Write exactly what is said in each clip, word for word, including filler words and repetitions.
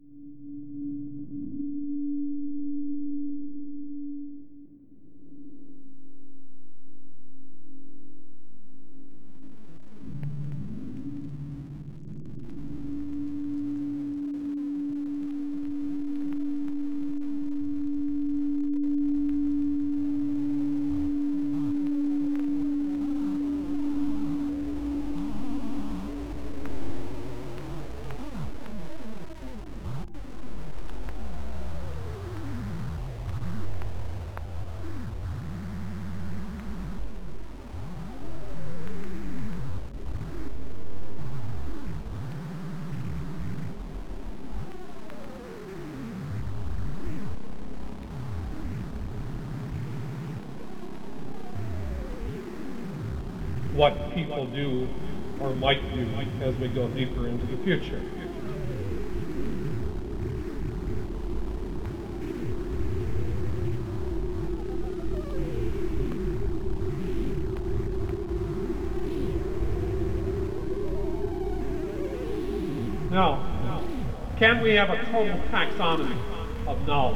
What people do or might do as we go deeper into the future. Now, can we have a total taxonomy of knowledge?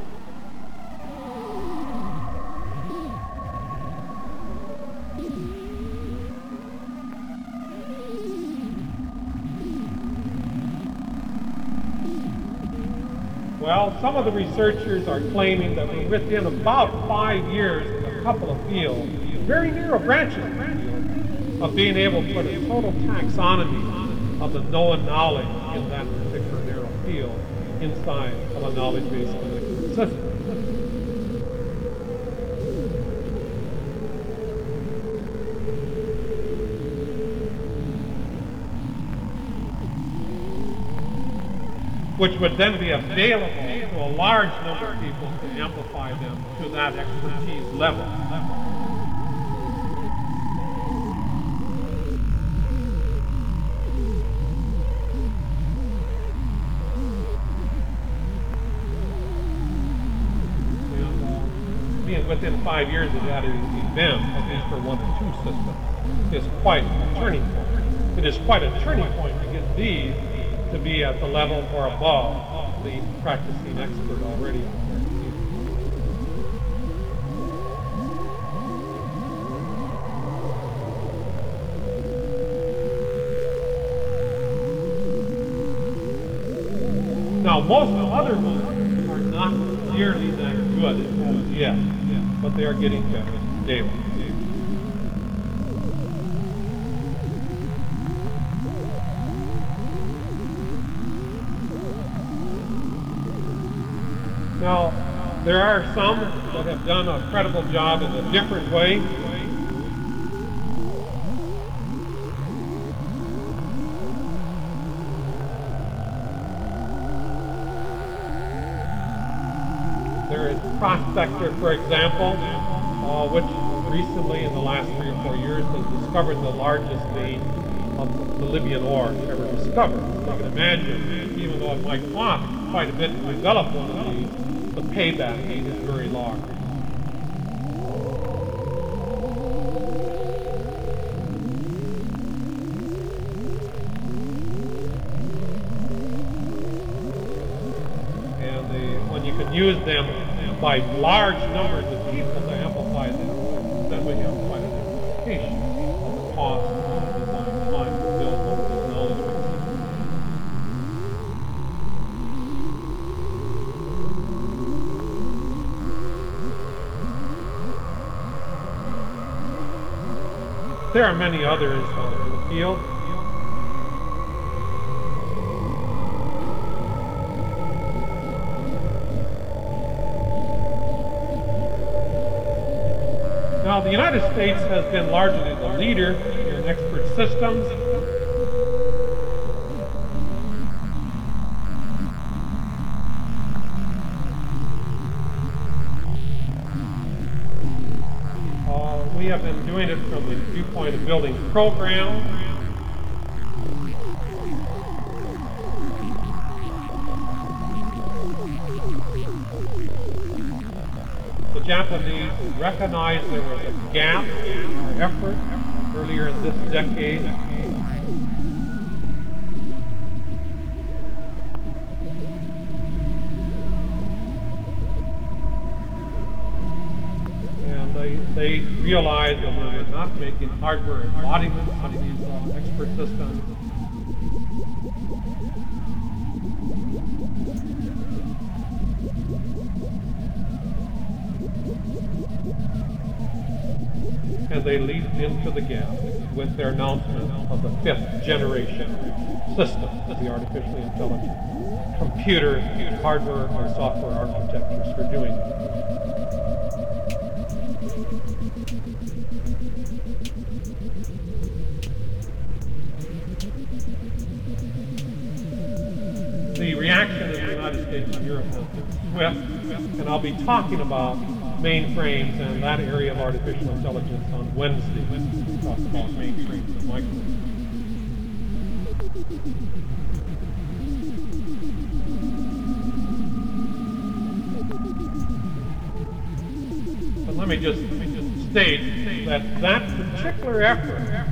Well, some of the researchers are claiming that we're within about five years in a couple of fields, very narrow branches of the field, of being able to put a total taxonomy of the known knowledge in that particular narrow field inside of a knowledge-based connected system. Which would then be available to a large number of people to amplify them to that expertise level. And, being within five years of that event, at least for one or two systems, is quite a turning point. It is quite a turning point to get these to be at the level or above the practicing expert already. Now, most other ones are not nearly that good as yet, but they are getting better daily. Now, there are some that have done a credible job in a different way. There is Prospector, for example, uh, which recently in the last three or four years has discovered the largest vein of Bolivian ore ever discovered. So you can imagine, even though it might cost quite a bit to develop one of these, the payback is very large. And the, when you can use them by large numbers of people to amplify them, then we have quite an implication of the cost of design time to build one of these knowledge bases. There are many others uh, in the field. Now, the United States has been largely the leader in expert systems. We have been doing it from the viewpoint of building programs. The Japanese recognized there was a gap in our effort earlier in this decade. They realized that we were not making hardware embodiments of these uh, expert systems. And they leaped into the gap with their announcement of the fifth generation system, the artificially intelligent computer, hardware, and software architectures for doing it. The reaction in the United States and Europe has been swift, and I'll be talking about mainframes and that area of artificial intelligence on Wednesday when we talk about mainframes and microframes. But let me just, let me just state that that particular effort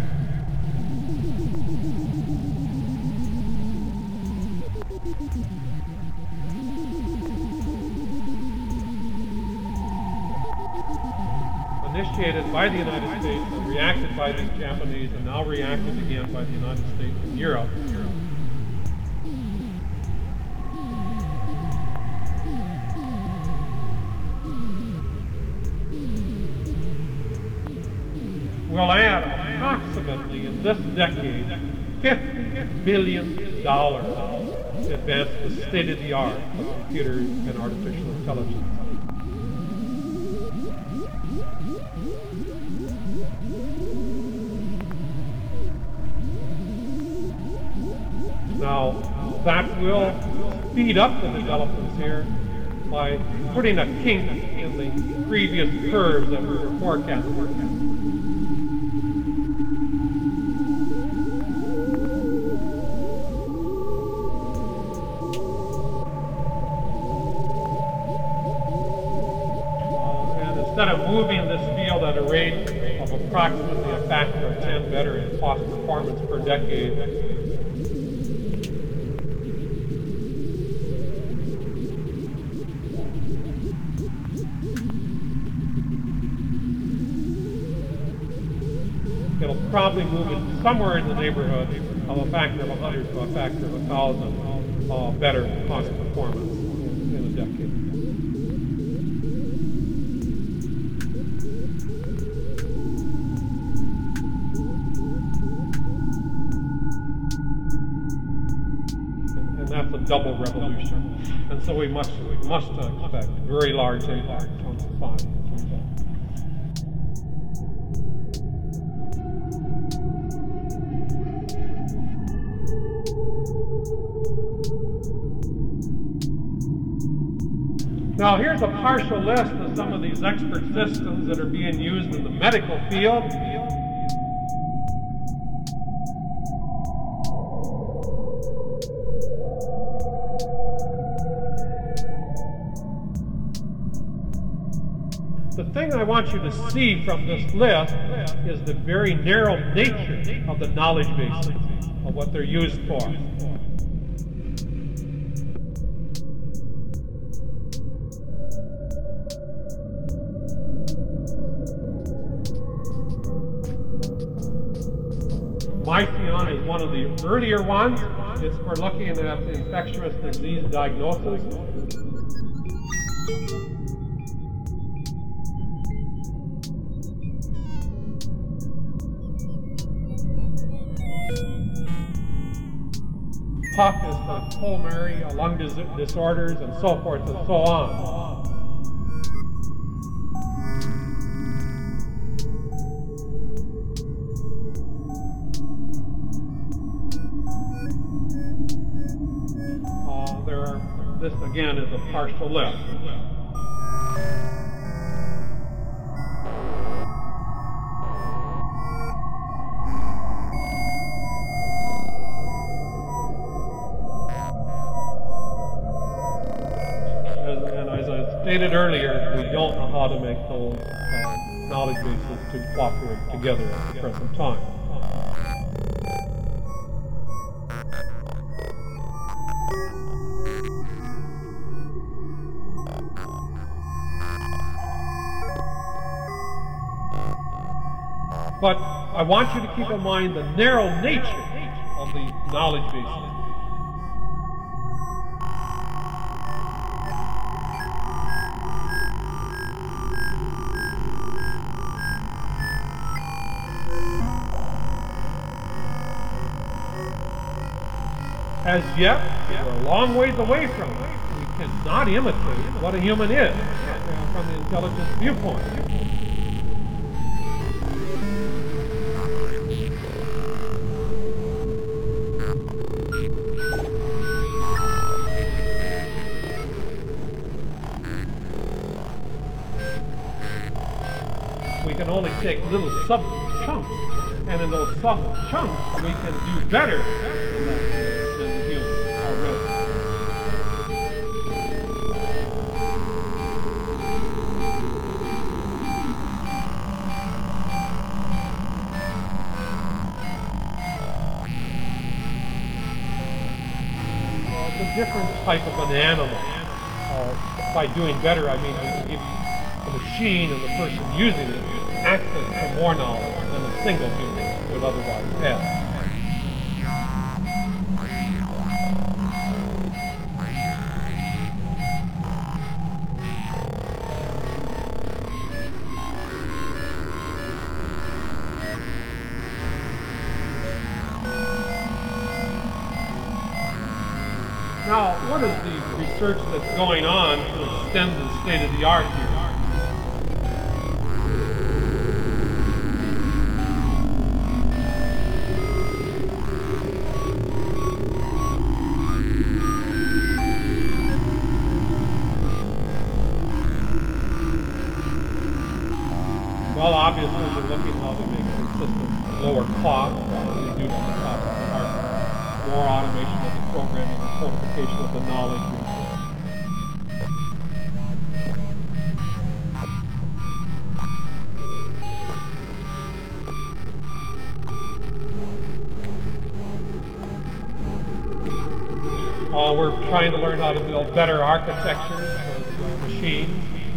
initiated by the United States and reacted by the Japanese and now reacted again by the United States and Europe. Will add approximately in this decade fifty billion dollars to advance the state-of-the-art of computers and artificial intelligence. Now, that will speed up the developments here by putting a kink in the previous curves that we were forecasting. Instead of moving this field at a rate of approximately a factor of ten better in cost performance per decade, it'll probably move it somewhere in the neighborhood of a factor of one hundred to a factor of one thousand uh, better cost performance in, in a decade. That's a double revolution, and so we must we must expect very large impact on society as a result. Now here's a partial list of some of these expert systems that are being used in the medical field. The thing I want you to see from this list is the very narrow nature of the knowledge bases of what they're used for. Mycion is one of the earlier ones. It's for looking at infectious disease diagnosis. Puck is for pulmonary lung dis disorders and so forth and so on. Uh, there are, this again is a partial list. Stated earlier, we don't know how to make those uh, knowledge bases to cooperate together at the present time. But I want you to keep in mind the narrow nature of the knowledge base. As yet, we're a long ways away from it. We cannot imitate what a human is from the intelligence viewpoint. We can only take little sub-chunks, and in those sub-chunks, we can do better than that. Different type of an animal. Uh, by doing better, I mean we can give the machine and the person using it access to more knowledge than a single human would otherwise have. Now, what is the research that's going on to extend the state of the art here? Well, obviously, we're looking how to make the system lower cost, reduce the cost of the hardware, more automation of the programming and codification of the knowledge research. Uh, we're trying to learn how to build better architectures for machines.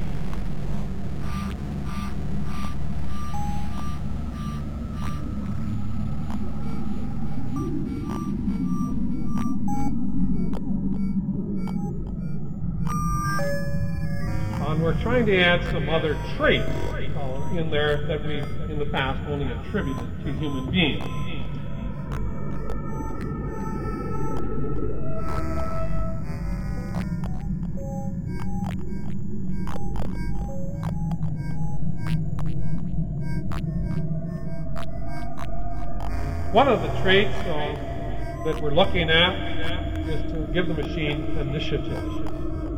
And we're trying to add some other traits uh, in there that we, in the past, only attributed to human beings. One of the traits uh, that we're looking at is to give the machine initiative.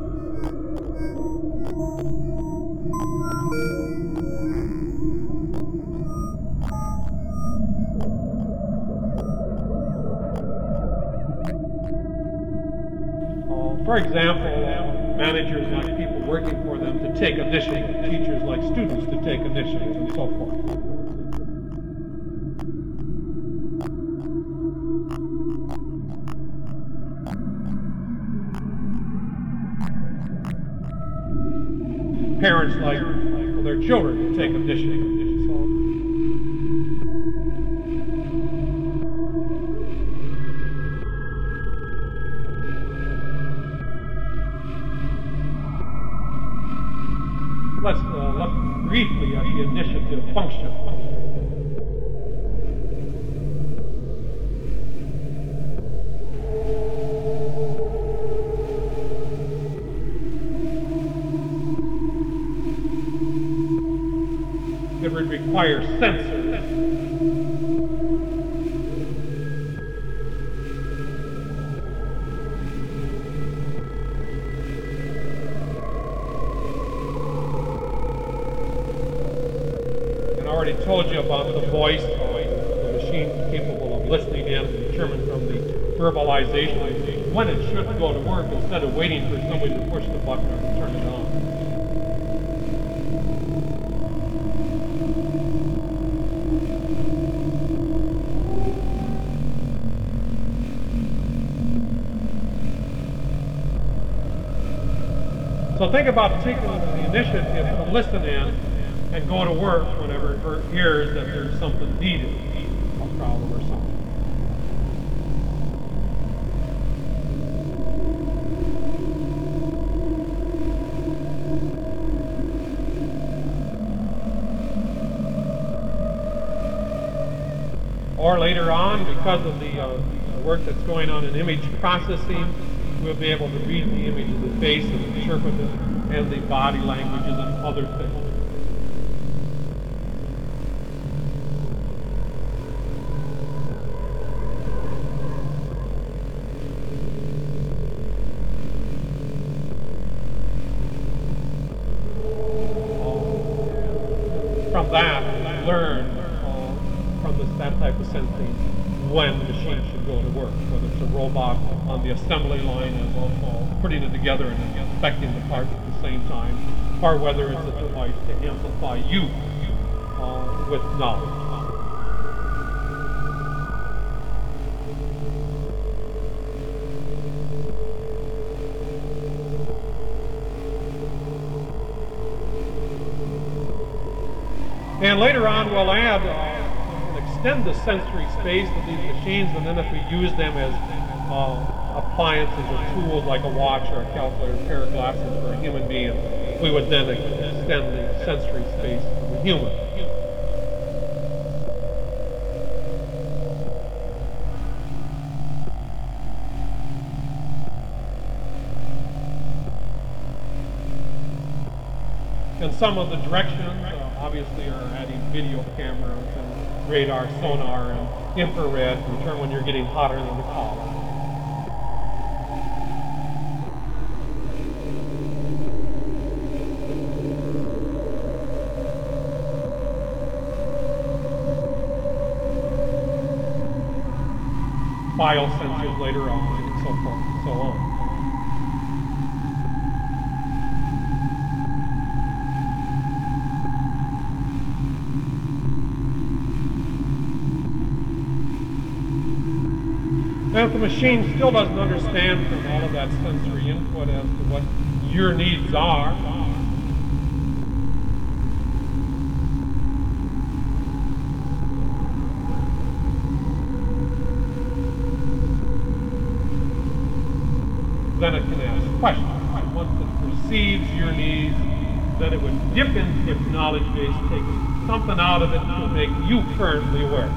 For example, uh, managers like people working for them to take initiative, teachers like students to take initiative, and so forth. Parents like for their children to take initiative. Let's uh, look briefly at the initiative function. It would require sensors. I already told you about the voice, the machine capable of listening in and determine from the verbalization when it should go to work instead of waiting for somebody to push the button or turn it on. So think about taking the initiative to listen in and go to work whenever it hears that there's something needed, a problem or something. Or later on, because of the, uh, the work that's going on in image processing, we'll be able to read the image of the face and interpret it, and the body languages and other things. From that, learn uh, from this, that type of sensing when the machine should go to work, whether it's a robot on the assembly line and also putting it together and inspecting the parts at the same time, or whether it's a device to amplify you uh, with knowledge. And later on, we'll add, uh, and extend the sensory space of these machines, and then if we use them as uh, appliances or tools like a watch or a calculator, a pair of glasses for a human being, we would then extend the sensory space of the human. And some of the directions, uh, obviously, are adding video cameras and radar, sonar, and infrared to determine when you're getting hotter than the collar. Biosensors later on, and so forth and so on. And if the machine still doesn't understand from all of that sensory input as to what your needs are, then it can ask questions. And once it perceives your needs, then it would dip into its knowledge base, take something out of it to make you currently aware.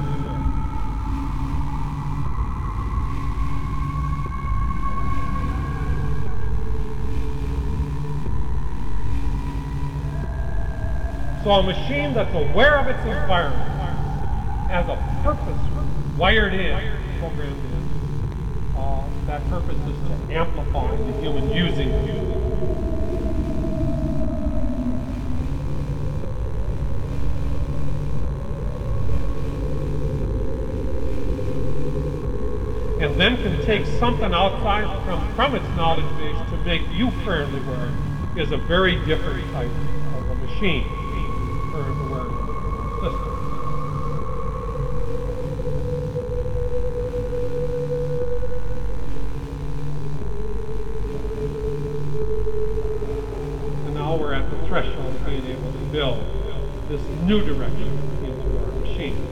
So a machine that's aware of its environment has a purpose wired in, programmed in. Uh, that purpose is to amplify the human using it. And then can take something outside from, from its knowledge base to make you currently aware is a very different type of a machine. Current awareness system. And now we're at the threshold of being able to build this new direction into our machine.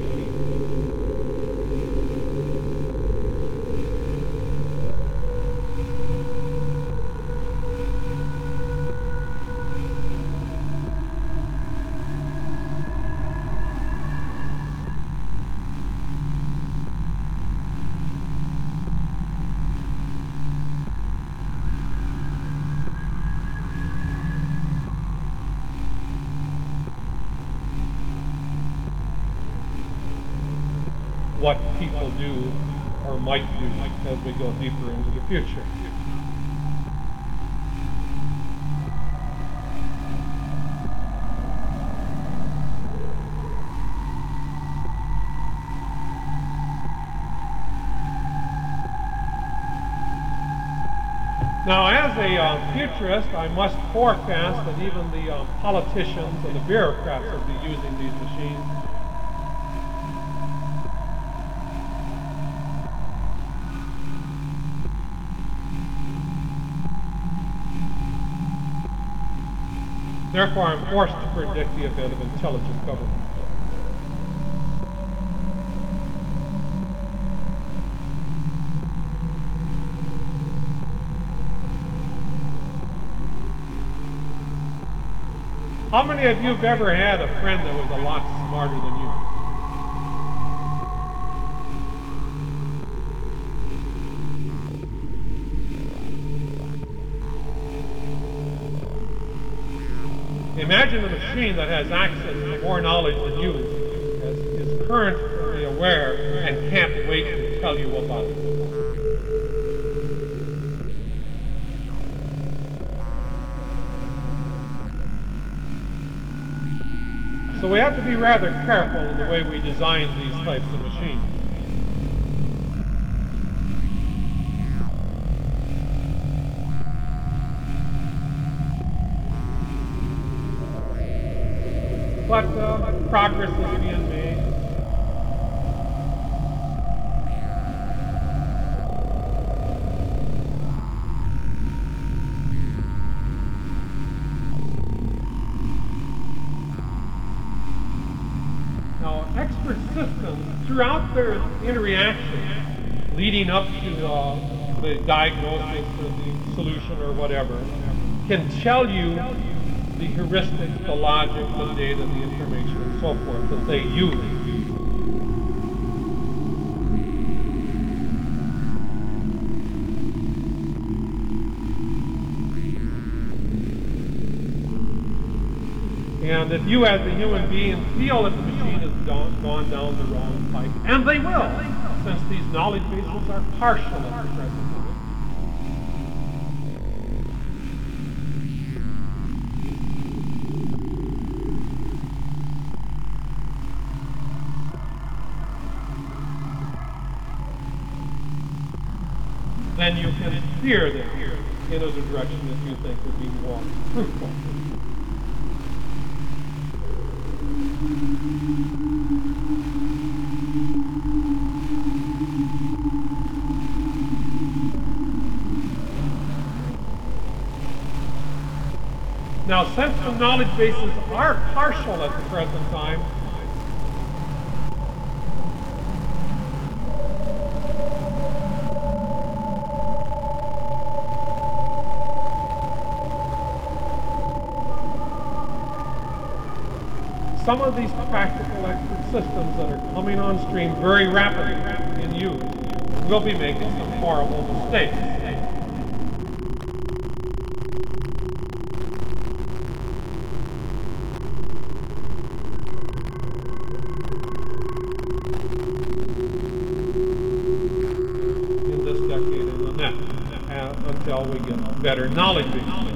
What people do or might do as we go deeper into the future. Now, as a uh, futurist, I must forecast that even the uh, politicians and the bureaucrats will be using these machines. Therefore, I'm forced to predict the event of intelligent government. How many of you have ever had a friend that was a lot smarter than you? Imagine a machine that has access to more knowledge than you, is currently aware, and can't wait to tell you about it. So we have to be rather careful in the way we design these types of machines. But uh, progress is being made. Now, expert systems, throughout their interaction, leading up to uh, the diagnosis or the solution or whatever, can tell you the heuristics, the logic, the data, the information, and so forth that they use. And if you as a human being feel that the machine has gone, gone down the wrong pipe, and they will, since these knowledge bases are partial at the present time, then you can steer them in a direction that you think would be more fruitful. Now, since the knowledge bases are partial at the present time, some of these practical expert systems that are coming on stream very rapidly in use will be making some horrible mistakes. In this decade and the next, uh, until we get better knowledge bases.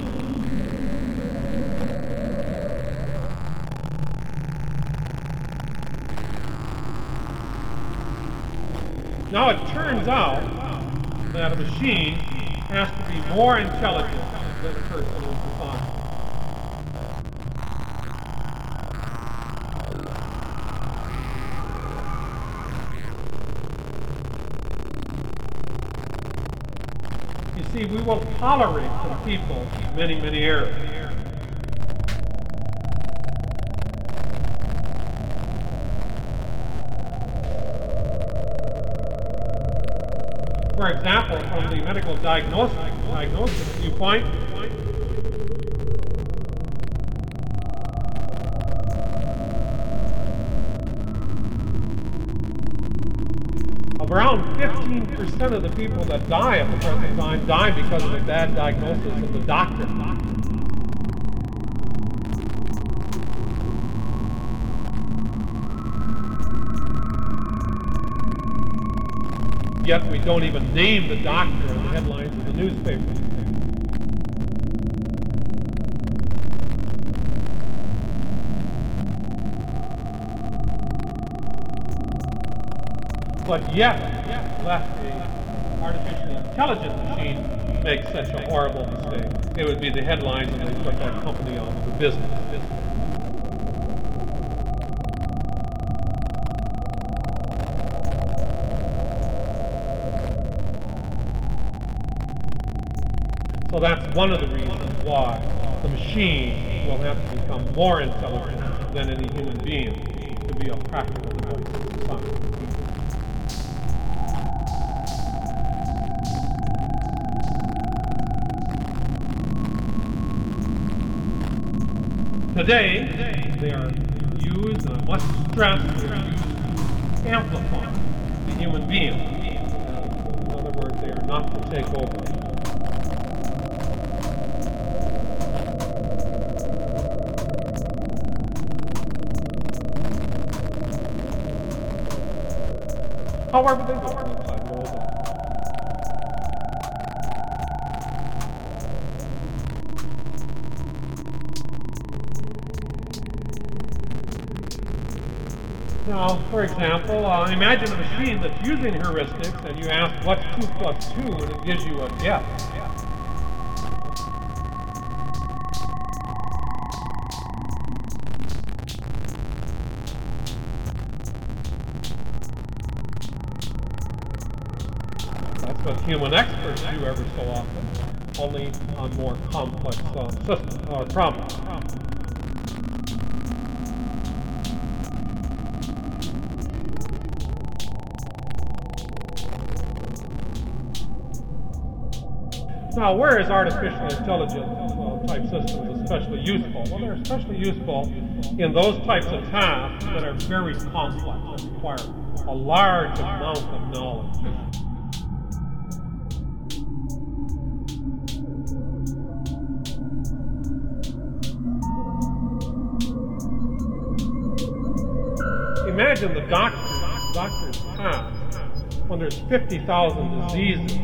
Now it turns out that a machine has to be more intelligent than a person is defined. You see, we will tolerate from people many, many errors. For example, from the medical diagnosis, diagnosis viewpoint, of around fifteen percent of the people that die at the present time die because of a bad diagnosis of the doctor. Yet we don't even name the doctor in the headlines of the newspaper. But yet, left a artificially intelligent machine make such a horrible mistake. It would be the headlines and they put that company out of business. So that's one of the reasons why the machine will have to become more intelligent than any human being to be a practical device in society. Today, they are used, and I must stress, they are used to amplify the human being. Uh, in other words, they are not to take over. However, they work inside the world. Now, for example, uh, imagine a machine that's using heuristics, and you ask what's two plus two, and it gives you a guess. That's what human experts do every so often, only on more complex uh, systems or problems. Now, where is artificial intelligence uh, type systems especially useful? Well, they're especially useful in those types of tasks that are very complex and require a large amount of knowledge. Imagine the doctor's, doctor's task when there's fifty thousand diseases.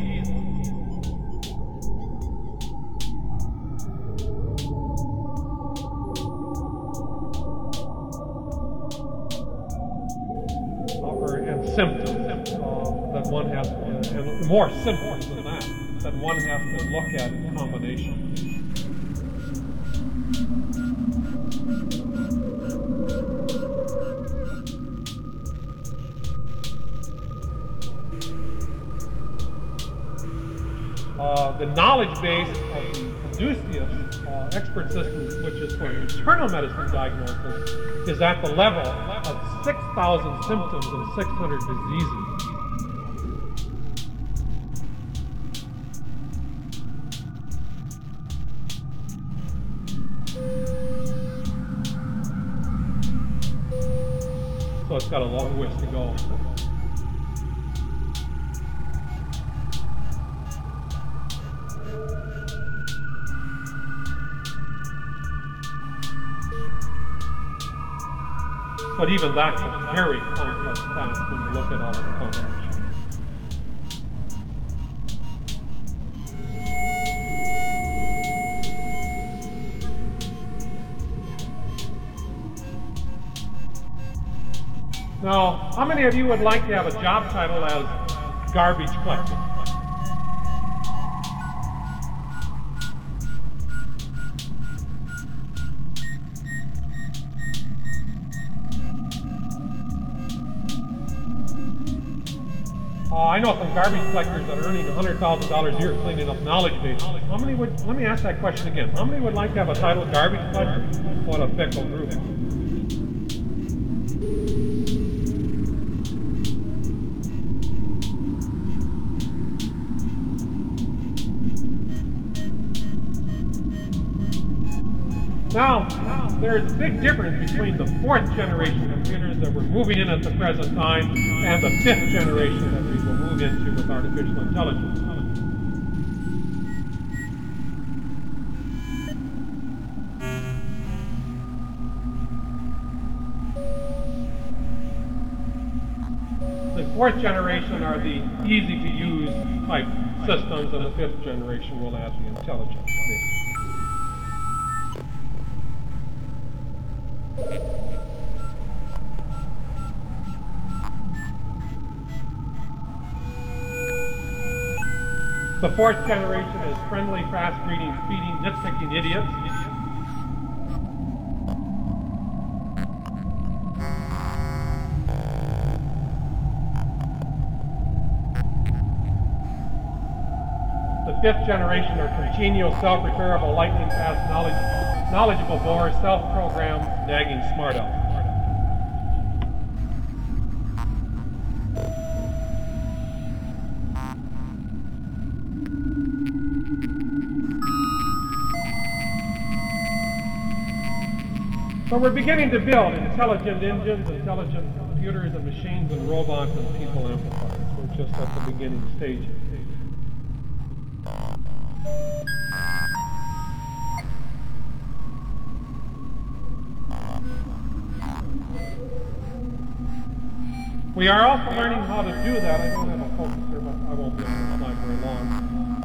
And symptoms uh, that one has, uh, and more symptoms than that, that one has to look at in combination. Uh, the knowledge base of the Caduceus uh, expert system, which is for internal medicine diagnosis, is at the level of six thousand symptoms and six hundred diseases. So it's got a long ways to go. But even that's a very complex task when you look at all of the combinations. Now, how many of you would like to have a job title as garbage collector? Uh, I know some garbage collectors that are earning one hundred thousand dollars a year cleaning up knowledge bases. How many would, let me ask that question again. How many would like to have a title garbage collector? What a fickle group. Now, there's a big difference between the fourth generation computers that we're moving in at the present time and the fifth generation that we will move into with artificial intelligence. The fourth generation are the easy-to-use type systems, and the fifth generation will add the intelligence. The fourth generation is friendly, fast-reading, feeding, nitpicking idiots. The fifth generation or congenial self-repairable lightning fast knowledge, knowledgeable bore, self-programmed nagging smart elf. So we're beginning to build intelligent engines, intelligent computers and machines and robots and people amplifiers. We're just at the beginning stages. We are also learning how to do that. I don't have a focus here, but I won't be on this slide very long.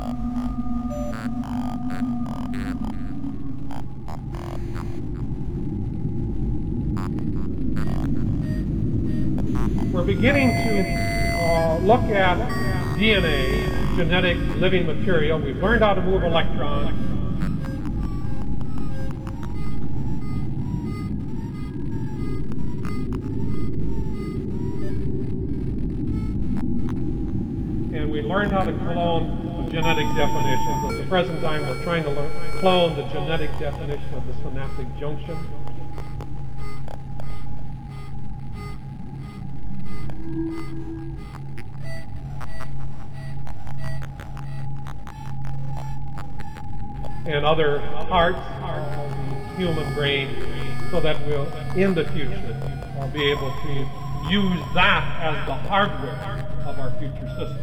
We're beginning to uh, look at D N A, genetic living material. We've learned how to move electrons. And we learned how to clone genetic definitions. At the present time, we're trying to learn, clone the genetic definition of the synaptic junction. And other parts of the human brain, so that we'll, in the future, uh, be able to use that as the hardware of our future system.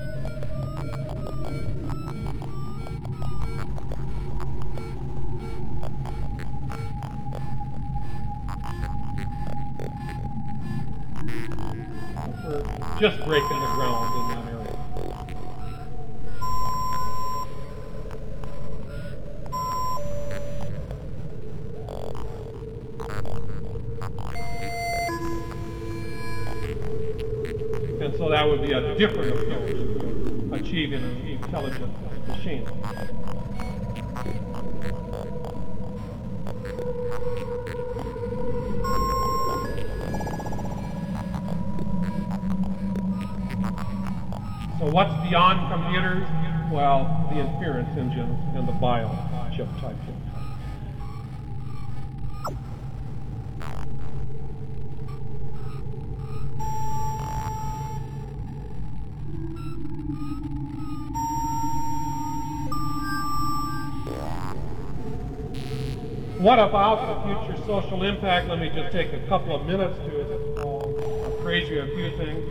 We're just breaking the ground in that area. And so that would be a different approach to achieving an intelligent machine. So what's beyond computers? Well, the inference engines and the bio chip type thing. What about the future social impact? Let me just take a couple of minutes to uh, appraise you a few things.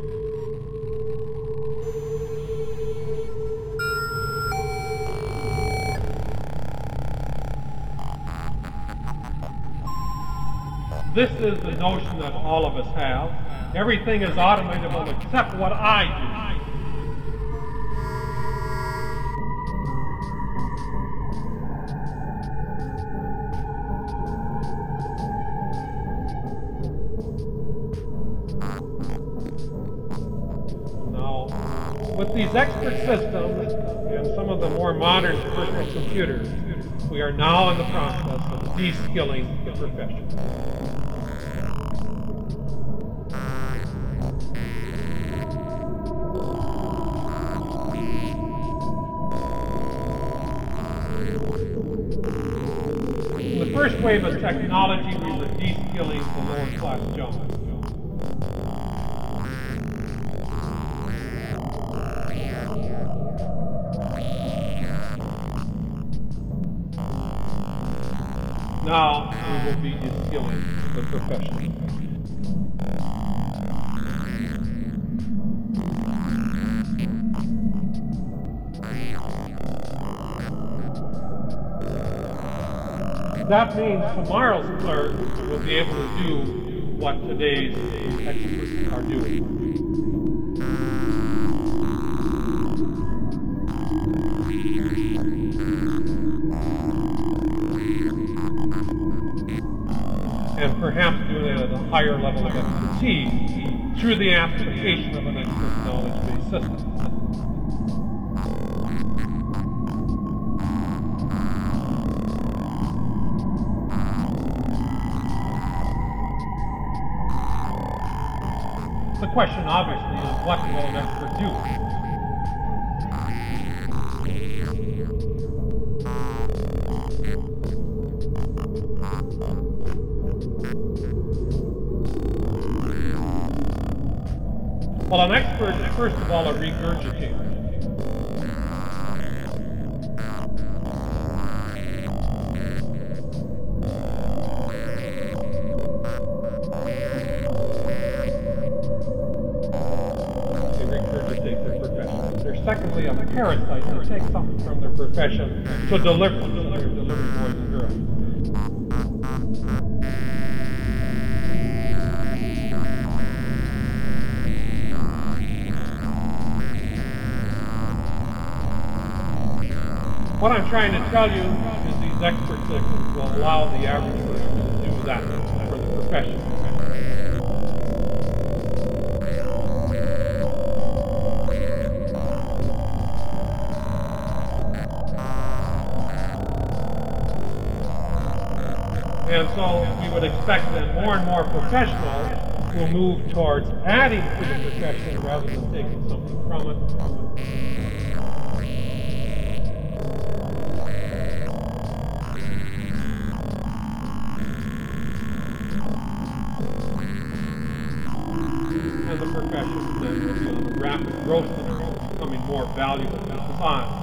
This is the notion that all of us have. Everything is automatable except what I do. With these expert systems and some of the more modern personal computers, we are now in the process of de-skilling the profession. In the first wave of technology, we were de-skilling the lower class jobs. Now we will be de-skilling the profession. That means tomorrow's clerk will be able to do what today's experts are doing. And perhaps doing it at a higher level of expertise through the application of an expert knowledge-based system. The question, obviously, is what will an expert do? Well, an expert is first of all a regurgitator. Secondly, a parasite that takes something from their profession to deliver it, so they're delivering boys and girls. What I'm trying to tell you is these expert cycles will allow the average person to do that for the profession. And so we would expect that more and more professionals will move towards adding to the profession rather than taking something from it. And the profession then is on a rapid growth scenario, becoming more valuable to society.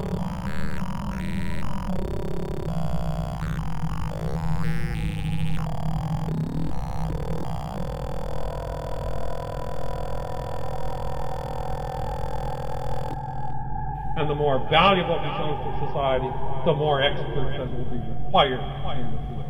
And the more valuable it becomes to society, the more experts that will be required in the field.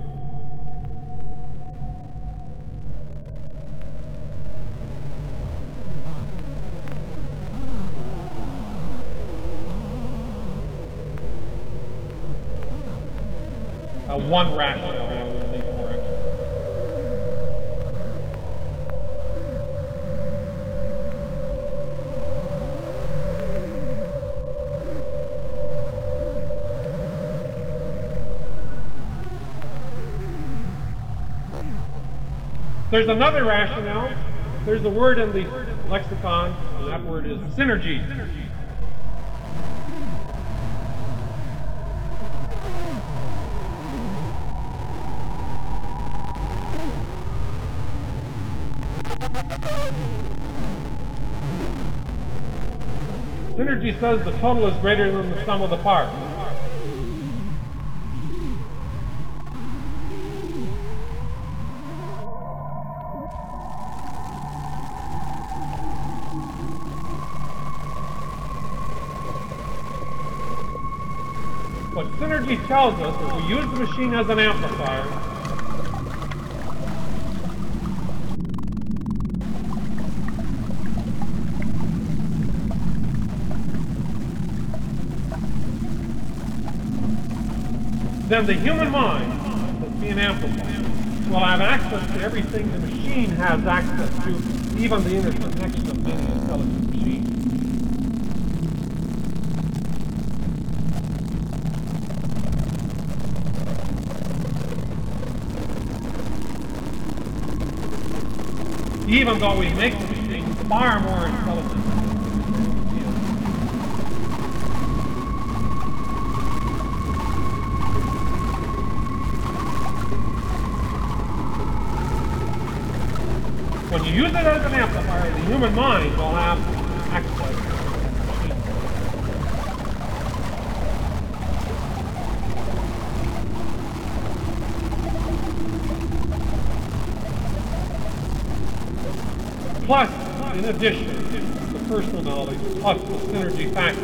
Uh, one rationale that will need more experts. There's another rationale. There's a word in the lexicon, and that word is synergy. Synergy says the total is greater than the sum of the parts. What synergy tells us is we use the machine as an amplifier. Then the human mind, that's being amplified, will have access to everything the machine has access to, even the interconnection of many intelligent machines. Even though we make the machine far more intelligent. When you use it as an amplifier, the human mind will have access to the machine. Plus, in addition, the personal knowledge, plus the synergy factor.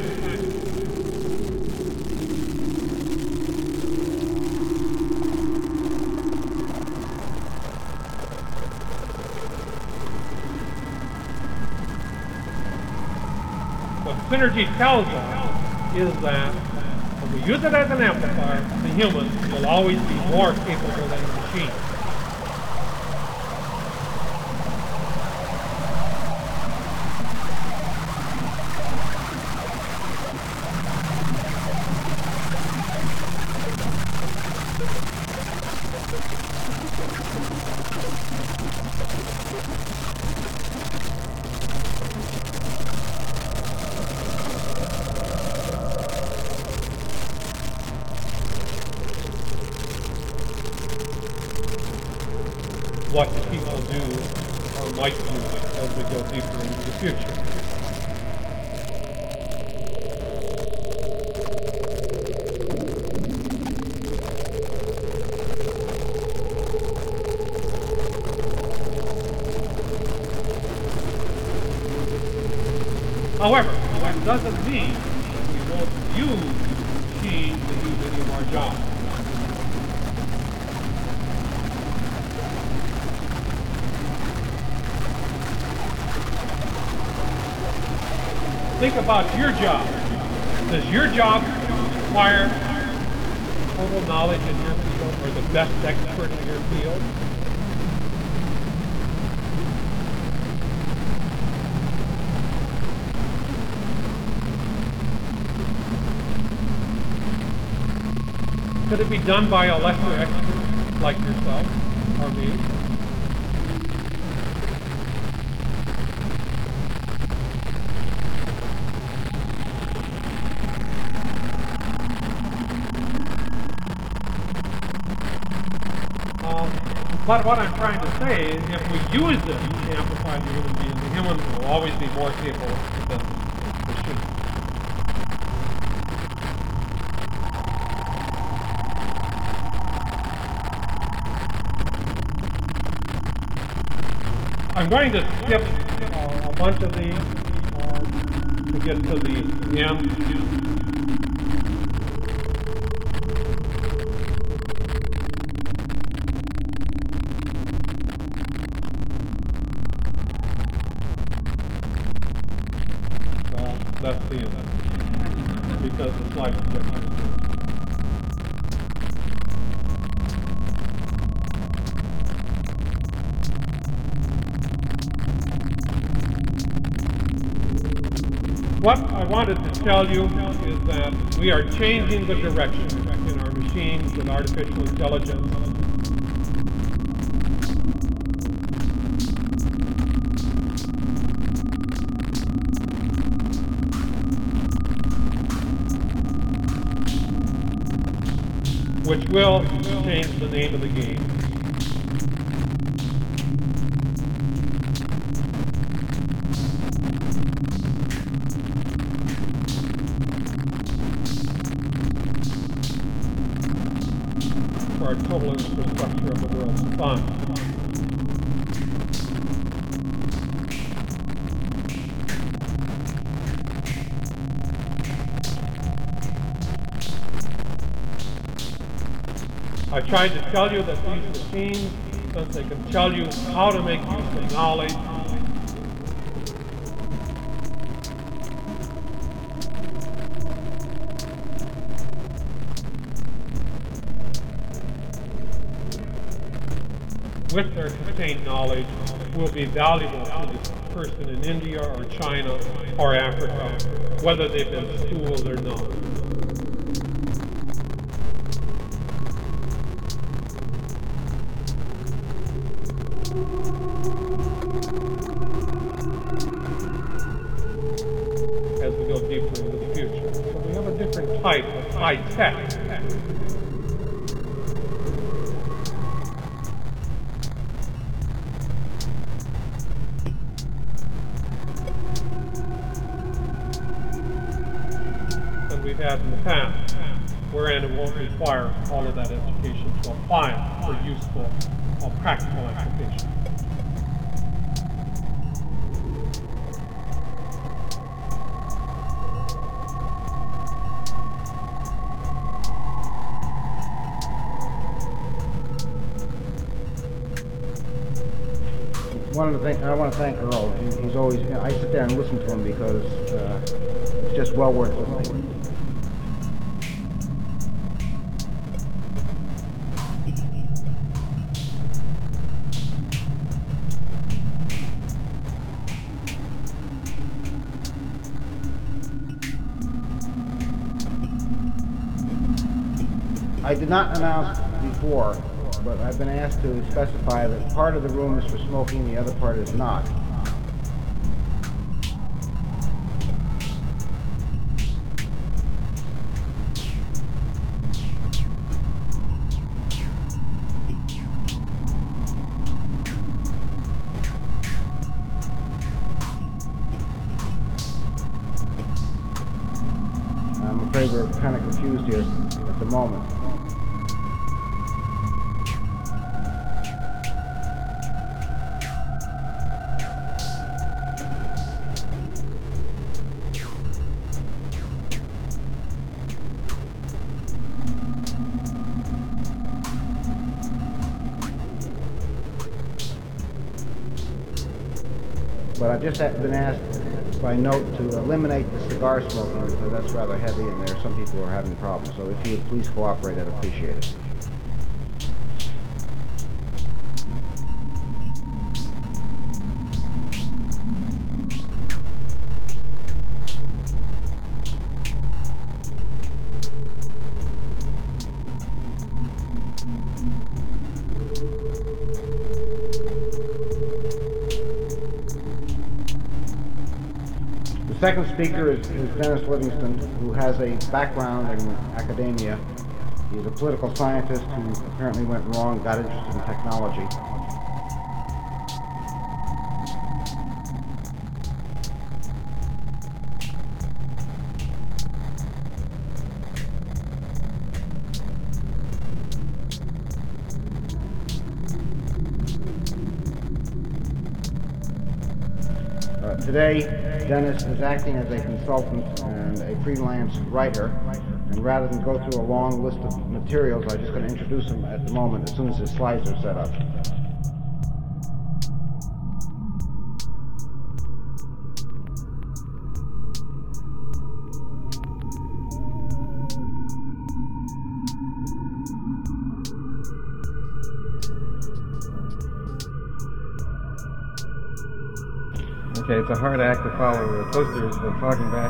What synergy tells us is that when we use it as an amplifier, the human will always be more capable than the machine. What people do or might use it as we go deeper into the future. However, that doesn't mean that we won't use machines to do any of our jobs. Think about your job. Does your job require total knowledge in your field or the best expert in your field? Could it be done by a lesser expert like yourself or me? Um, but what I'm trying to say is if we use it to amplify the human being, the human will always be more capable than the machine. I'm going to skip uh, a bunch of these um, to get to the end. Uh, that's the end, because the slide is different. What I wanted to tell you is that we are changing the direction in our machines with artificial intelligence. Which will change the name of the game. Our total infrastructure of the world's fun. I tried to tell you that these machines, since they can tell you how to make use of knowledge, with their contained knowledge will be valuable to this person in India or China or Africa, whether they've been schooled or not. As we go deeper into the future. So we have a different type of high tech. We've had in the past, wherein it won't require all of that education to apply it for useful or practical application. One of the things I want to thank Earl. He, he's always, you know, I sit there and listen to him because uh, it's just well worth listening. I did not announce before, but I've been asked to specify that part of the room is for smoking, the other part is not. kind of confused here at the moment. But I've just been asked by note to eliminate the cigar smoking because that's rather heavy and there are some people who are having problems. So if you would please cooperate, I'd appreciate it. The second speaker is, is Dennis Livingston, who has a background in academia. He's a political scientist who apparently went wrong, got interested in technology. Uh, today, Dennis is acting as a consultant and a freelance writer, and rather than go through a long list of materials, I'm just going to introduce him at the moment as soon as his slides are set up. Okay, it's a hard act to follow. The posters are talking back.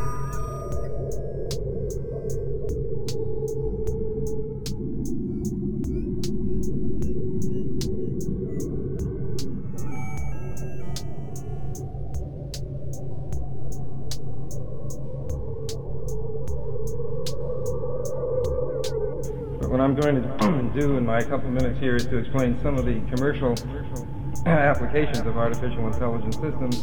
But what I'm going to do in my couple minutes here is to explain some of the commercial applications of artificial intelligence systems.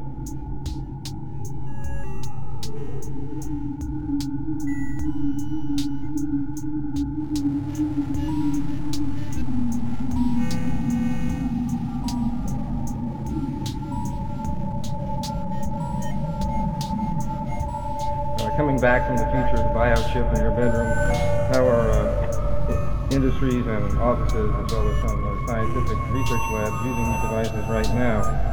Uh, coming back from the future of the biochip in your bedroom, how are uh, industries and offices, as well as some uh, scientific research labs, using these devices right now.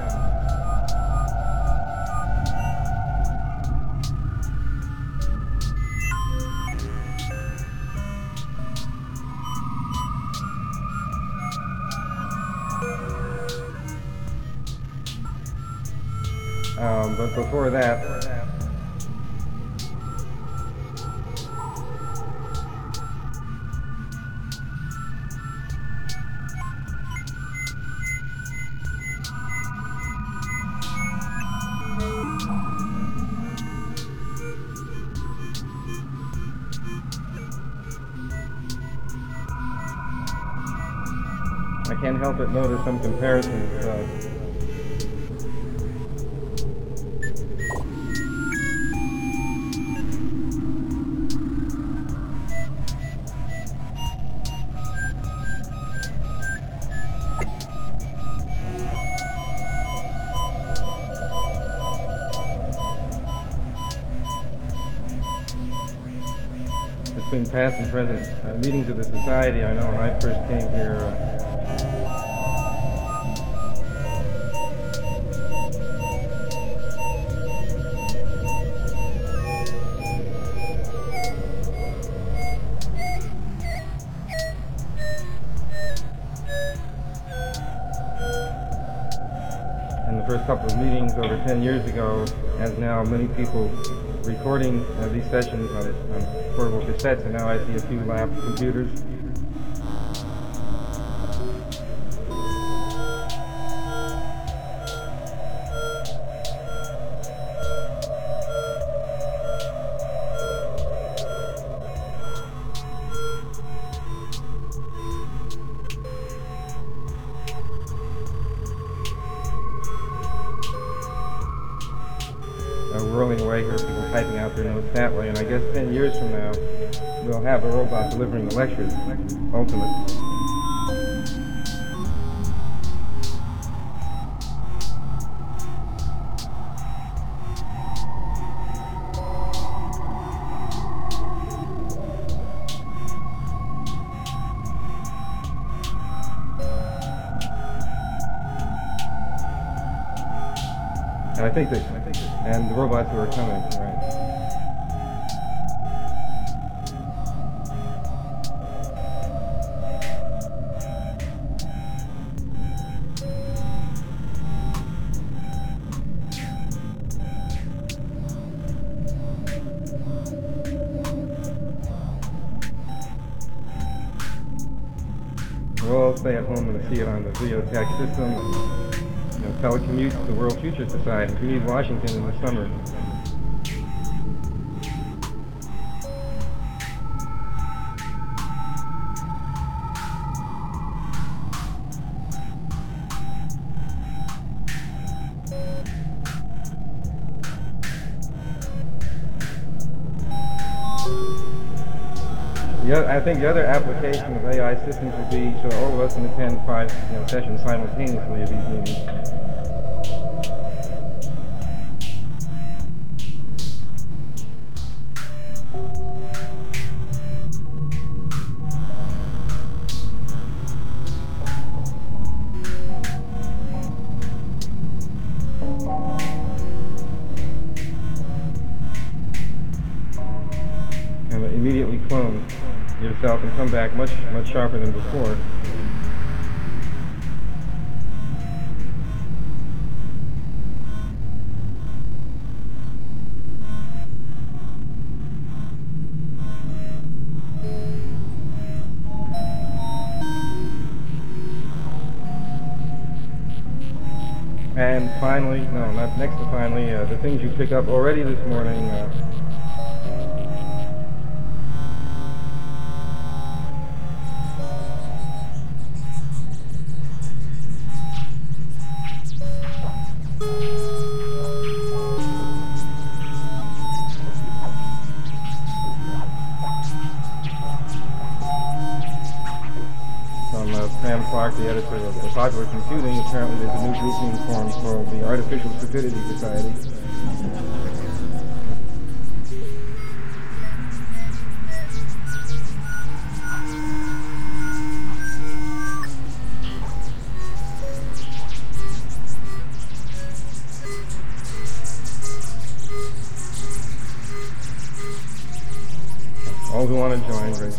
Um, but before that, I can't help but notice some comparisons. Uh, between past and present uh, meetings of the society. I know when I first came here, uh, in the first couple of meetings over ten years ago, as now many people recording uh, these sessions on, on portable cassettes, and now I see a few lab computers. Uh, we're toiling away here, people typing out their notes that way. And I guess ten years from now, we'll have a robot delivering the lectures, ultimately. And I think that, I think that, and the robots who are coming, right? We'll all stay at home and see it on the video text system. And, you know, telecommute to the World Future Society. We need Washington in the summer. Yeah, I think the other application of A I systems would be so all of us can attend five you know, sessions simultaneously of these meetings. And immediately clone yourself and come back much, much sharper than before. And finally, no, not next to finally, uh, the things you pick up already this morning. Uh, From uh, Pam Clark, the editor of the Popular Computing, apparently there's a new group being formed called the Artificial Stupidity Society. All who want to join, right?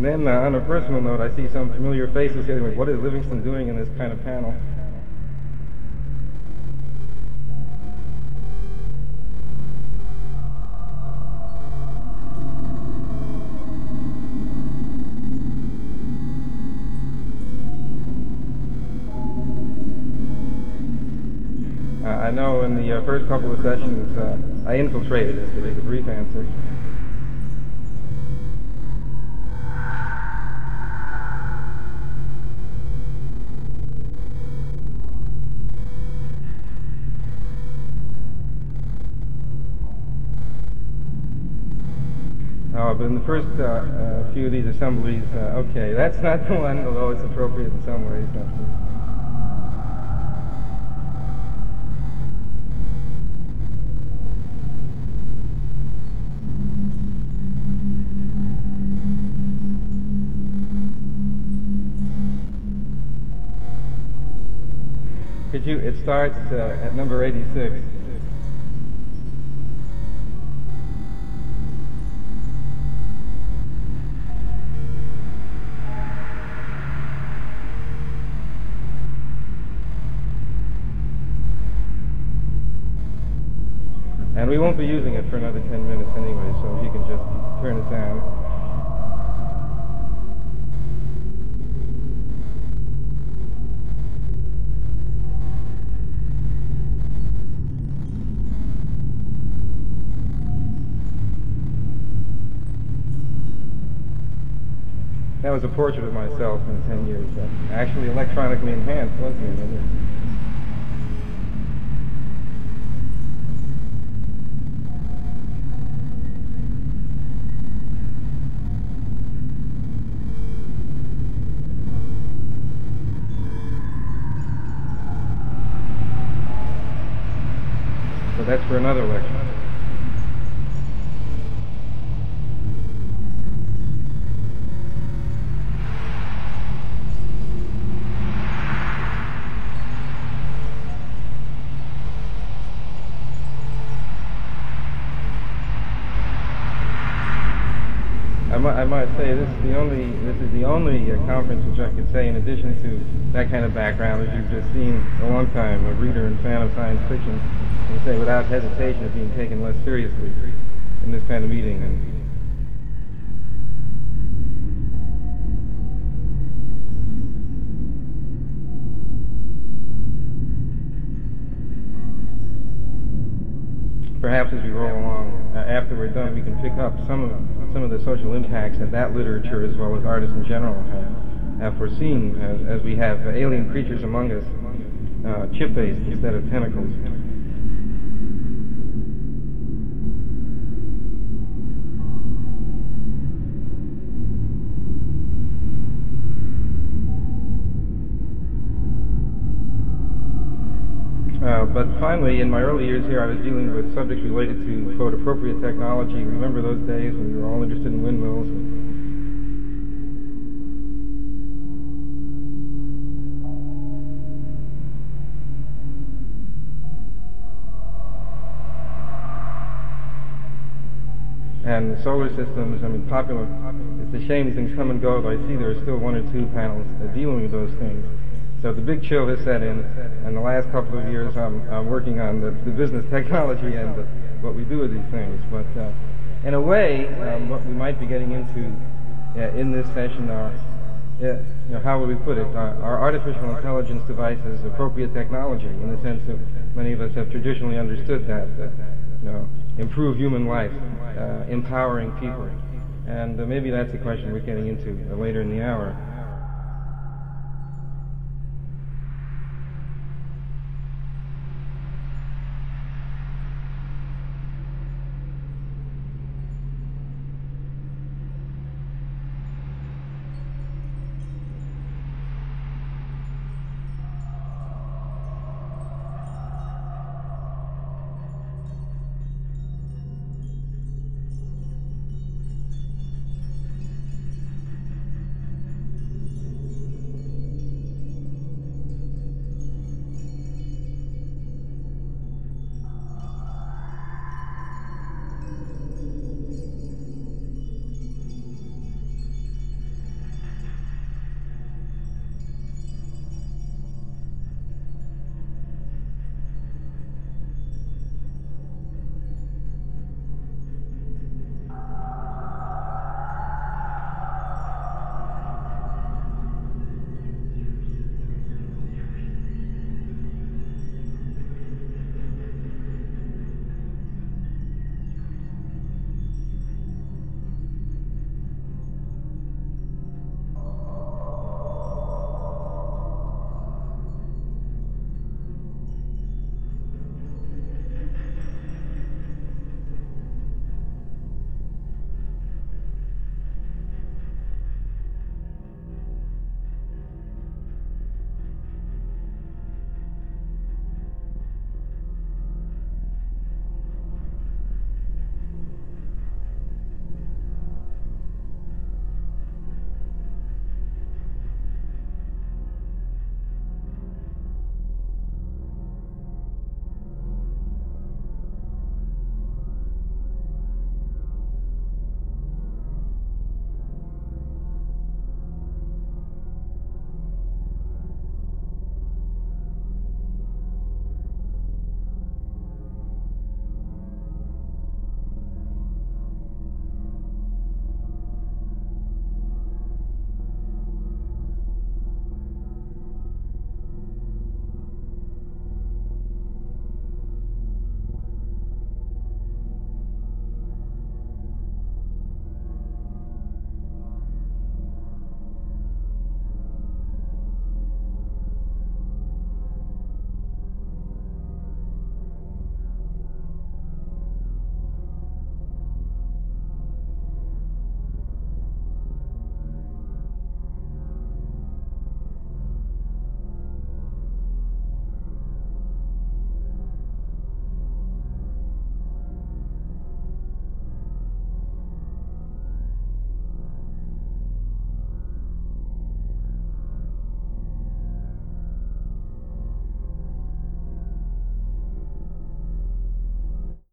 And then uh, on a personal note, I see some familiar faces here. What is Livingston doing in this kind of panel? Uh, I know in the uh, first couple of sessions uh, I infiltrated as to give a brief answer. Oh, but in the first uh, uh, few of these assemblies, uh, okay, that's not the one, although it's appropriate in some ways. Could you, it starts uh, at number eighty-six. And we won't be using it for another ten minutes anyway, so if you can just turn it down. That was a portrait of myself in ten years. Uh, actually electronically enhanced, wasn't it? So that's for another lecture. I might say this is the only this is the only uh, conference which I could say, in addition to that kind of background, as you've just seen a long time, a reader and fan of science fiction, I can say without hesitation of being taken less seriously in this kind of meeting. And perhaps as we roll along, uh, after we're done, we can pick up some of some of the social impacts that that literature, as well as artists in general, have, have foreseen, as, as we have uh, alien creatures among us, uh, chip-based instead of tentacles. Uh, but finally, in my early years here, I was dealing with subjects related to, quote, appropriate technology. Remember those days when we were all interested in windmills? And the solar systems, I mean, popular, it's a shame these things come and go, but I see there are still one or two panels uh, dealing with those things. So the big chill has set in, and the last couple of years I'm, I'm working on the, the business technology and the, what we do with these things. But uh, in a way, um, what we might be getting into uh, in this session are, uh, you know, how would we put it, uh, are artificial intelligence devices appropriate technology, in the sense that many of us have traditionally understood that, that you know, improve human life, uh, empowering people. And uh, maybe that's a question we're getting into uh, later in the hour.